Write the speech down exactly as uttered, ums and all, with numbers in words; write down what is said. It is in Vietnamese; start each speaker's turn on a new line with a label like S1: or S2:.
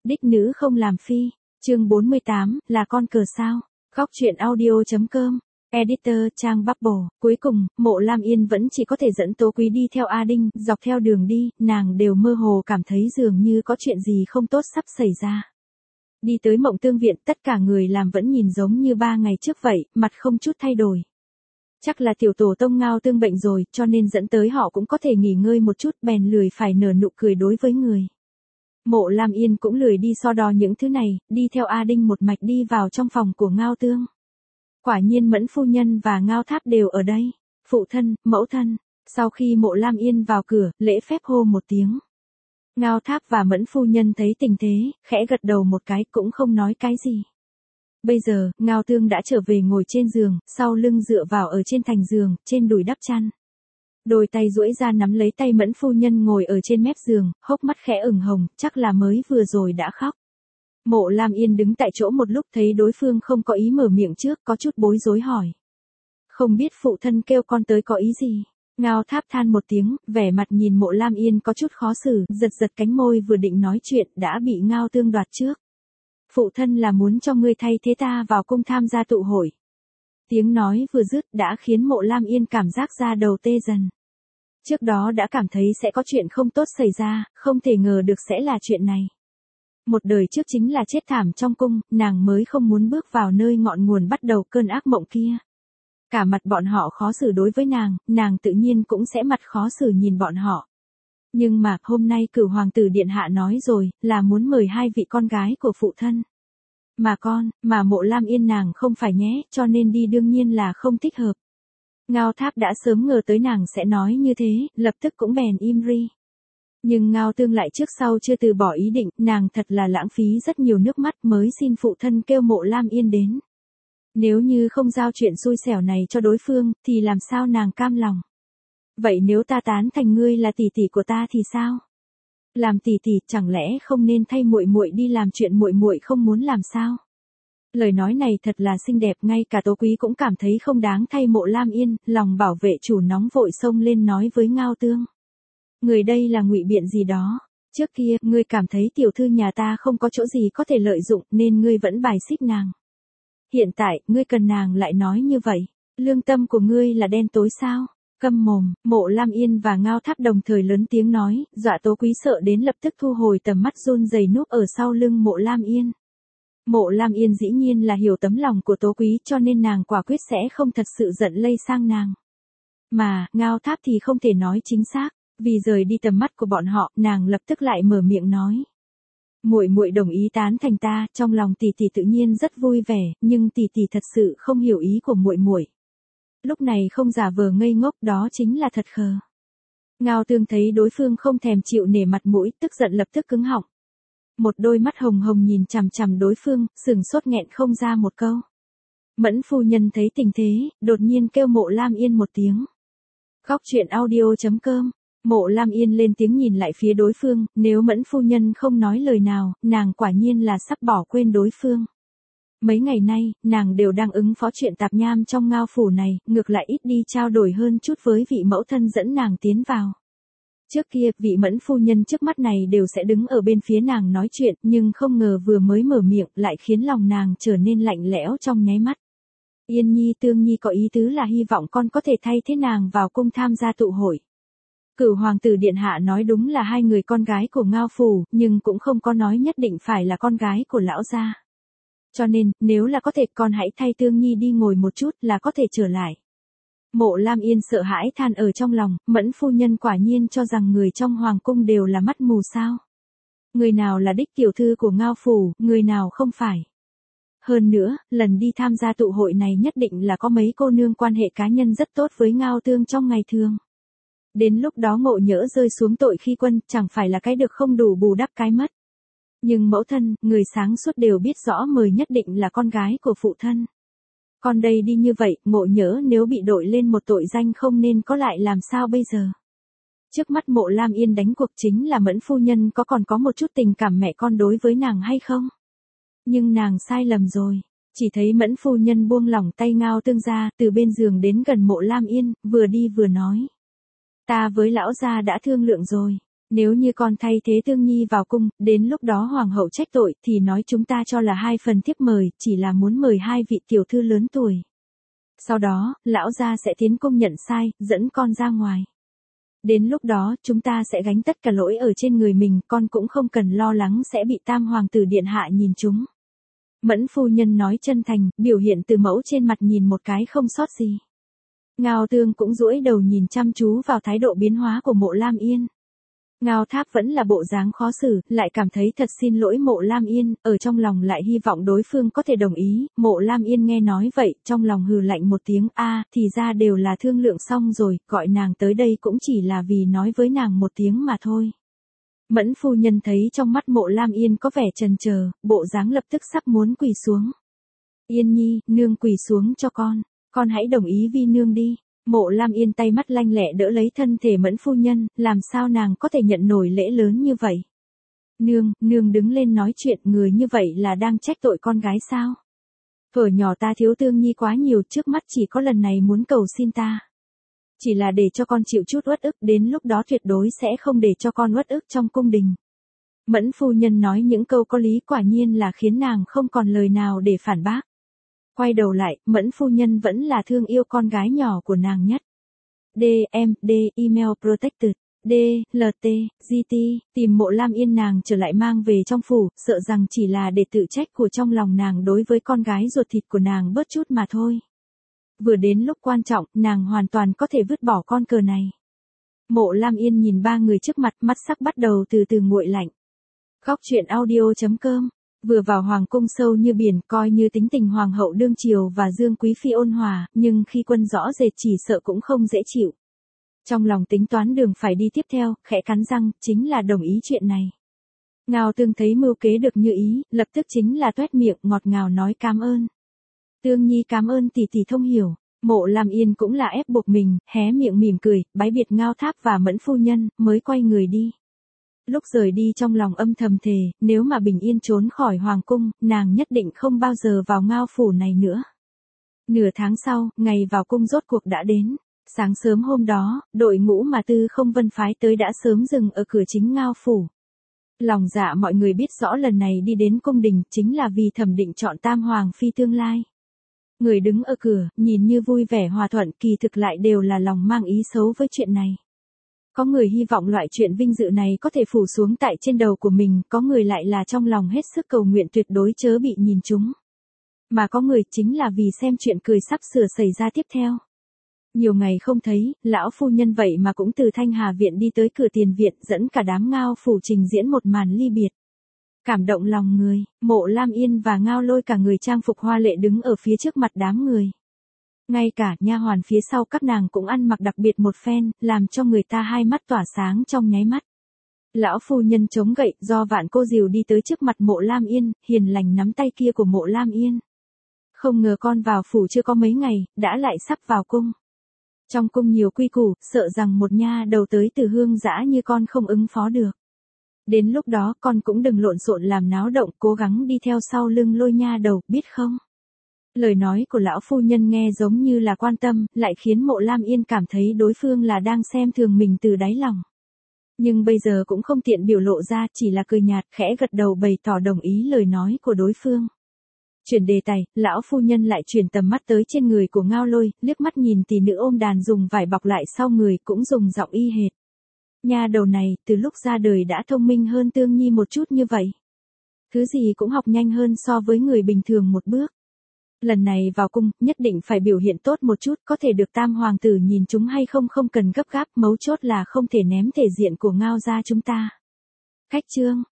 S1: Đích nữ không làm phi. Chương bốn mươi tám, là con cờ sao? Góc truyện audio.com. Editor trang Bubble. Cuối cùng, Mộ Lam Yên vẫn chỉ có thể dẫn Tố Quý đi theo A Đinh, dọc theo đường đi, nàng đều mơ hồ cảm thấy dường như có chuyện gì không tốt sắp xảy ra. Đi tới Mộng Tương Viện, tất cả người làm vẫn nhìn giống như ba ngày trước vậy, mặt không chút thay đổi. Chắc là tiểu tổ tông Ngao Tương bệnh rồi, cho nên dẫn tới họ cũng có thể nghỉ ngơi một chút, bèn lười phải nở nụ cười đối với người. Mộ Lam Yên cũng lười đi so đo những thứ này, đi theo A Đinh một mạch đi vào trong phòng của Ngao Tương. Quả nhiên Mẫn phu nhân và Ngao Tháp đều ở đây. Phụ thân, mẫu thân. Sau khi Mộ Lam Yên vào cửa, lễ phép hô một tiếng. Ngao Tháp và Mẫn phu nhân thấy tình thế, khẽ gật đầu một cái cũng không nói cái gì. Bây giờ, Ngao Tương đã trở về ngồi trên giường, sau lưng dựa vào ở trên thành giường, trên đùi đắp chăn. Đôi tay duỗi ra nắm lấy tay Mẫn phu nhân ngồi ở trên mép giường, hốc mắt khẽ ửng hồng, chắc là mới vừa rồi đã khóc. Mộ Lam Yên đứng tại chỗ một lúc thấy đối phương không có ý mở miệng trước, có chút bối rối hỏi. Không biết phụ thân kêu con tới có ý gì? Ngao Tháp than một tiếng, vẻ mặt nhìn Mộ Lam Yên có chút khó xử, giật giật cánh môi vừa định nói chuyện đã bị Ngao Tương đoạt trước. Phụ thân là muốn cho ngươi thay thế ta vào cung tham gia tụ hội. Tiếng nói vừa dứt đã khiến Mộ Lam Yên cảm giác da đầu tê dần. Trước đó đã cảm thấy sẽ có chuyện không tốt xảy ra, không thể ngờ được sẽ là chuyện này. Một đời trước chính là chết thảm trong cung, nàng mới không muốn bước vào nơi ngọn nguồn bắt đầu cơn ác mộng kia. Cả mặt bọn họ khó xử đối với nàng, nàng tự nhiên cũng sẽ mặt khó xử nhìn bọn họ. Nhưng mà, hôm nay Cửu Hoàng tử Điện Hạ nói rồi, là muốn mời hai vị con gái của phụ thân. Mà con, mà Mộ Lam Yên nàng không phải nhé, cho nên đi đương nhiên là không thích hợp. Ngao Tháp đã sớm ngờ tới nàng sẽ nói như thế, lập tức cũng bèn im ri. Nhưng Ngao Tương lại trước sau chưa từ bỏ ý định, nàng thật là lãng phí rất nhiều nước mắt mới xin phụ thân kêu Mộ Lam Yên đến. Nếu như không giao chuyện xui xẻo này cho đối phương, thì làm sao nàng cam lòng. Vậy nếu ta tán thành ngươi là tỷ tỷ của ta thì sao? Làm tỷ tỷ chẳng lẽ không nên thay muội muội đi làm chuyện muội muội không muốn làm sao? Lời nói này thật là xinh đẹp, ngay cả Tố Quý cũng cảm thấy không đáng thay Mộ Lam Yên, lòng bảo vệ chủ nóng vội xông lên nói với Ngao Tương. Người đây là ngụy biện gì đó, trước kia, ngươi cảm thấy tiểu thư nhà ta không có chỗ gì có thể lợi dụng nên ngươi vẫn bài xích nàng. Hiện tại, ngươi cần nàng lại nói như vậy, lương tâm của ngươi là đen tối sao? Câm mồm, Mộ Lam Yên và Ngao Tháp đồng thời lớn tiếng nói, dọa Tố Quý sợ đến lập tức thu hồi tầm mắt run rẩy núp ở sau lưng Mộ Lam Yên. Mộ Lam Yên dĩ nhiên là hiểu tấm lòng của Tố Quý cho nên nàng quả quyết sẽ không thật sự giận lây sang nàng. Mà, Ngao Tháp thì không thể nói chính xác, vì rời đi tầm mắt của bọn họ, nàng lập tức lại mở miệng nói. Muội muội đồng ý tán thành ta, trong lòng tỷ tỷ tự nhiên rất vui vẻ, nhưng tỷ tỷ thật sự không hiểu ý của muội muội. Lúc này không giả vờ ngây ngốc, đó chính là thật khờ. Ngao Tương thấy đối phương không thèm chịu nể mặt mũi, tức giận lập tức cứng họng. Một đôi mắt hồng hồng nhìn chằm chằm đối phương, sừng sốt nghẹn không ra một câu. Mẫn phu nhân thấy tình thế, đột nhiên kêu Mộ Lam Yên một tiếng. Góc truyện audio.com. Mộ Lam Yên lên tiếng nhìn lại phía đối phương, nếu Mẫn phu nhân không nói lời nào, nàng quả nhiên là sắp bỏ quên đối phương. Mấy ngày nay, nàng đều đang ứng phó chuyện tạp nham trong Ngao phủ này, ngược lại ít đi trao đổi hơn chút với vị mẫu thân dẫn nàng tiến vào. Trước kia, vị Mẫn phu nhân trước mắt này đều sẽ đứng ở bên phía nàng nói chuyện, nhưng không ngờ vừa mới mở miệng lại khiến lòng nàng trở nên lạnh lẽo trong nháy mắt. Yên Nhi Tương Nhi có ý tứ là hy vọng con có thể thay thế nàng vào cung tham gia tụ hội. Cửu Hoàng tử Điện Hạ nói đúng là hai người con gái của Ngao phủ, nhưng cũng không có nói nhất định phải là con gái của lão gia. Cho nên, nếu là có thể con hãy thay Tương Nhi đi ngồi một chút là có thể trở lại. Mộ Lam Yên sợ hãi than ở trong lòng, Mẫn phu nhân quả nhiên cho rằng người trong hoàng cung đều là mắt mù sao. Người nào là đích tiểu thư của Ngao phủ, người nào không phải. Hơn nữa, lần đi tham gia tụ hội này nhất định là có mấy cô nương quan hệ cá nhân rất tốt với Ngao Tương trong ngày thường. Đến lúc đó ngộ nhỡ rơi xuống tội khi quân, chẳng phải là cái được không đủ bù đắp cái mất. Nhưng mẫu thân, người sáng suốt đều biết rõ mời nhất định là con gái của phụ thân. Con đây đi như vậy, ngộ nhỡ nếu bị đội lên một tội danh không nên có lại làm sao bây giờ? Trước mắt Mộ Lam Yên đánh cuộc chính là Mẫn phu nhân có còn có một chút tình cảm mẹ con đối với nàng hay không? Nhưng nàng sai lầm rồi. Chỉ thấy Mẫn phu nhân buông lỏng tay Ngao Tương ra, từ bên giường đến gần Mộ Lam Yên, vừa đi vừa nói. Ta với lão gia đã thương lượng rồi. Nếu như con thay thế Tương Nhi vào cung, đến lúc đó hoàng hậu trách tội thì nói chúng ta cho là hai phần thiếp mời, chỉ là muốn mời hai vị tiểu thư lớn tuổi. Sau đó, lão gia sẽ tiến cung nhận sai, dẫn con ra ngoài. Đến lúc đó, chúng ta sẽ gánh tất cả lỗi ở trên người mình, con cũng không cần lo lắng sẽ bị tam hoàng tử điện hạ nhìn chúng. Mẫn phu nhân nói chân thành, biểu hiện từ mẫu trên mặt nhìn một cái không sót gì. Ngao Tương cũng duỗi đầu nhìn chăm chú vào thái độ biến hóa của Mộ Lam Yên. Ngao Tháp vẫn là bộ dáng khó xử, lại cảm thấy thật xin lỗi Mộ Lam Yên, ở trong lòng lại hy vọng đối phương có thể đồng ý. Mộ Lam Yên nghe nói vậy, trong lòng hừ lạnh một tiếng, a, thì ra đều là thương lượng xong rồi, gọi nàng tới đây cũng chỉ là vì nói với nàng một tiếng mà thôi. Mẫn phu nhân thấy trong mắt Mộ Lam Yên có vẻ chần chờ, bộ dáng lập tức sắp muốn quỳ xuống. Yên Nhi, nương quỳ xuống cho con, con hãy đồng ý vi nương đi. Mộ Lam Yên tay mắt lanh lẹ đỡ lấy thân thể Mẫn phu nhân, làm sao nàng có thể nhận nổi lễ lớn như vậy. Nương, nương đứng lên nói chuyện, người như vậy là đang trách tội con gái sao? Thuở nhỏ ta thiếu Tương Nhi quá nhiều, trước mắt chỉ có lần này muốn cầu xin ta. Chỉ là để cho con chịu chút uất ức, đến lúc đó tuyệt đối sẽ không để cho con uất ức trong cung đình. Mẫn phu nhân nói những câu có lý quả nhiên là khiến nàng không còn lời nào để phản bác. Quay đầu lại, Mẫn phu nhân vẫn là thương yêu con gái nhỏ của nàng nhất. D M D Email Protected. D L T G T tìm Mộ Lam Yên nàng trở lại mang về trong phủ, sợ rằng chỉ là để tự trách của trong lòng nàng đối với con gái ruột thịt của nàng bớt chút mà thôi. Vừa đến lúc quan trọng, nàng hoàn toàn có thể vứt bỏ con cờ này. Mộ Lam Yên nhìn ba người trước mặt, mắt sắc bắt đầu từ từ nguội lạnh. Góc truyện audio chấm com. Vừa vào hoàng cung sâu như biển, coi như tính tình hoàng hậu đương triều và Dương quý phi ôn hòa, nhưng khi quân rõ rệt chỉ sợ cũng không dễ chịu. Trong lòng tính toán đường phải đi tiếp theo, khẽ cắn răng, chính là đồng ý chuyện này. Ngao Tương thấy mưu kế được như ý, lập tức chính là toét miệng ngọt ngào nói cảm ơn. Tương Nhi cảm ơn tỷ tỷ thông hiểu. Mộ Lam Yên cũng là ép buộc mình, hé miệng mỉm cười, bái biệt Ngao Tháp và Mẫn phu nhân, mới quay người đi. Lúc rời đi trong lòng âm thầm thề, nếu mà bình yên trốn khỏi hoàng cung, nàng nhất định không bao giờ vào Ngao phủ này nữa. Nửa tháng sau, ngày vào cung rốt cuộc đã đến. Sáng sớm hôm đó, đội ngũ mà Tư Không Vân phái tới đã sớm dừng ở cửa chính Ngao phủ. Lòng dạ mọi người biết rõ lần này đi đến cung đình chính là vì thẩm định chọn tam hoàng phi tương lai. Người đứng ở cửa, nhìn như vui vẻ hòa thuận, kỳ thực lại đều là lòng mang ý xấu với chuyện này. Có người hy vọng loại chuyện vinh dự này có thể phủ xuống tại trên đầu của mình, có người lại là trong lòng hết sức cầu nguyện tuyệt đối chớ bị nhìn trúng. Mà có người chính là vì xem chuyện cười sắp sửa xảy ra tiếp theo. Nhiều ngày không thấy, lão phu nhân vậy mà cũng từ Thanh Hà viện đi tới cửa tiền viện, dẫn cả đám Ngao phủ trình diễn một màn ly biệt. Cảm động lòng người, Mộ Lam Yên và Ngao Lôi cả người trang phục hoa lệ đứng ở phía trước mặt đám người. Ngay cả nha hoàn phía sau các nàng cũng ăn mặc đặc biệt một phen, làm cho người ta hai mắt tỏa sáng trong nháy mắt. Lão phu nhân chống gậy, do Vạn Cô Diều đi tới trước mặt Mộ Lam Yên, hiền lành nắm tay kia của Mộ Lam Yên. Không ngờ con vào phủ chưa có mấy ngày, đã lại sắp vào cung. Trong cung nhiều quy củ, sợ rằng một nha đầu tới từ hương dã như con không ứng phó được. Đến lúc đó con cũng đừng lộn xộn làm náo động, cố gắng đi theo sau lưng Lôi nha đầu, biết không? Lời nói của lão phu nhân nghe giống như là quan tâm, lại khiến Mộ Lam Yên cảm thấy đối phương là đang xem thường mình từ đáy lòng. Nhưng bây giờ cũng không tiện biểu lộ ra, chỉ là cười nhạt, khẽ gật đầu bày tỏ đồng ý lời nói của đối phương. Chuyển đề tài, lão phu nhân lại chuyển tầm mắt tới trên người của Ngao Lôi, liếc mắt nhìn tỷ nữ ôm đàn dùng vải bọc lại sau người, cũng dùng giọng y hệt. Nha đầu này, từ lúc ra đời đã thông minh hơn Tương Nhi một chút như vậy. Thứ gì cũng học nhanh hơn so với người bình thường một bước. Lần này vào cung, nhất định phải biểu hiện tốt một chút, có thể được tam hoàng tử nhìn chúng hay không không cần gấp gáp, mấu chốt là không thể ném thể diện của Ngao gia chúng ta. Khách chương.